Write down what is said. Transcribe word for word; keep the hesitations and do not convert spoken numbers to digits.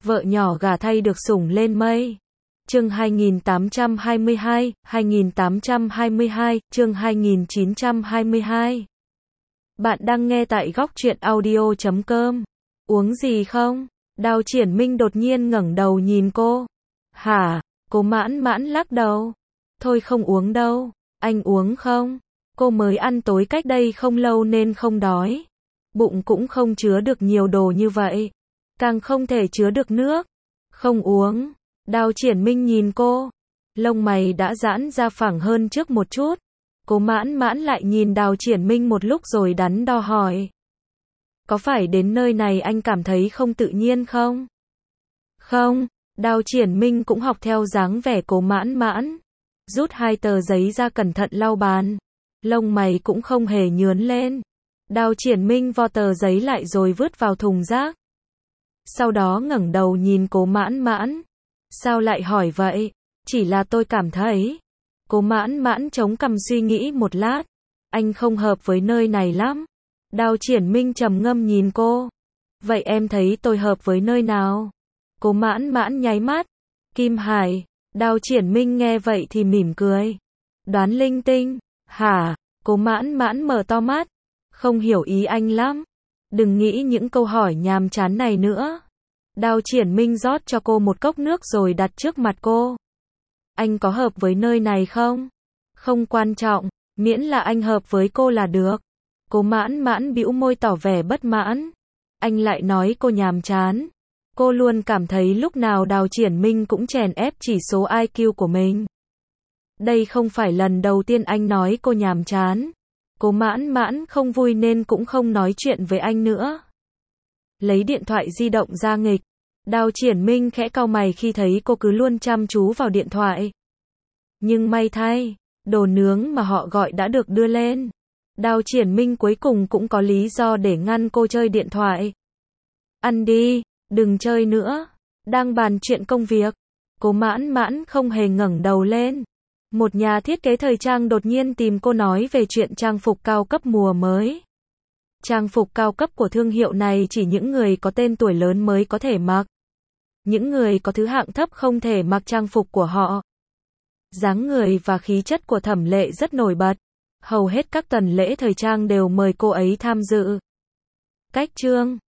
Vợ nhỏ gả thay được sủng lên mây. Chương hai nghìn tám trăm hai mươi hai, hai nghìn tám trăm hai mươi hai, chương hai nghìn chín trăm hai mươi hai. Bạn đang nghe tại góc truyện audio chấm com. Uống gì không? Đào Triển Minh đột nhiên ngẩng đầu nhìn cô. Hả? Cô mãn mãn lắc đầu. Thôi không uống đâu. Anh uống không? Cô mới ăn tối cách đây không lâu nên không đói. Bụng cũng không chứa được nhiều đồ như vậy. Càng không thể chứa được nước. Không uống. Đào Triển Minh nhìn cô. Lông mày đã giãn ra phẳng hơn trước một chút. Cô mãn mãn lại nhìn Đào Triển Minh một lúc rồi đắn đo hỏi. Có phải đến nơi này anh cảm thấy không tự nhiên không? Không. Đào Triển Minh cũng học theo dáng vẻ cô mãn mãn. Rút hai tờ giấy ra cẩn thận lau bàn. Lông mày cũng không hề nhướn lên. Đào Triển Minh vo tờ giấy lại rồi vứt vào thùng rác. Sau đó ngẩng đầu nhìn cô mãn mãn. Sao lại hỏi vậy? Chỉ là tôi cảm thấy. Cô mãn mãn chống cằm suy nghĩ một lát. Anh không hợp với nơi này lắm. Đào Triển Minh trầm ngâm nhìn cô. Vậy em thấy tôi hợp với nơi nào? Cô mãn mãn nháy mắt. Kim Hải. Đào Triển Minh nghe vậy thì mỉm cười. Đoán linh tinh. Hả? Cô mãn mãn mở to mắt. Không hiểu ý anh lắm. Đừng nghĩ những câu hỏi nhàm chán này nữa. Đào Triển Minh rót cho cô một cốc nước rồi đặt trước mặt cô. Anh có hợp với nơi này không? Không quan trọng, miễn là anh hợp với cô là được. Cô mãn mãn bĩu môi tỏ vẻ bất mãn. Anh lại nói cô nhàm chán. Cô luôn cảm thấy lúc nào Đào Triển Minh cũng chèn ép chỉ số i kiu của mình. Đây không phải lần đầu tiên anh nói cô nhàm chán. Cô mãn mãn không vui nên cũng không nói chuyện với anh nữa. Lấy điện thoại di động ra nghịch. Đào Triển Minh khẽ cau mày khi thấy cô cứ luôn chăm chú vào điện thoại. Nhưng may thay, đồ nướng mà họ gọi đã được đưa lên. Đào Triển Minh cuối cùng cũng có lý do để ngăn cô chơi điện thoại. Ăn đi, đừng chơi nữa. Đang bàn chuyện công việc. Cô mãn mãn không hề ngẩng đầu lên. Một nhà thiết kế thời trang đột nhiên tìm cô nói về chuyện trang phục cao cấp mùa mới. Trang phục cao cấp của thương hiệu này chỉ những người có tên tuổi lớn mới có thể mặc. Những người có thứ hạng thấp không thể mặc trang phục của họ. Dáng người và khí chất của Thẩm Lệ rất nổi bật. Hầu hết các tuần lễ thời trang đều mời cô ấy tham dự. Cách chương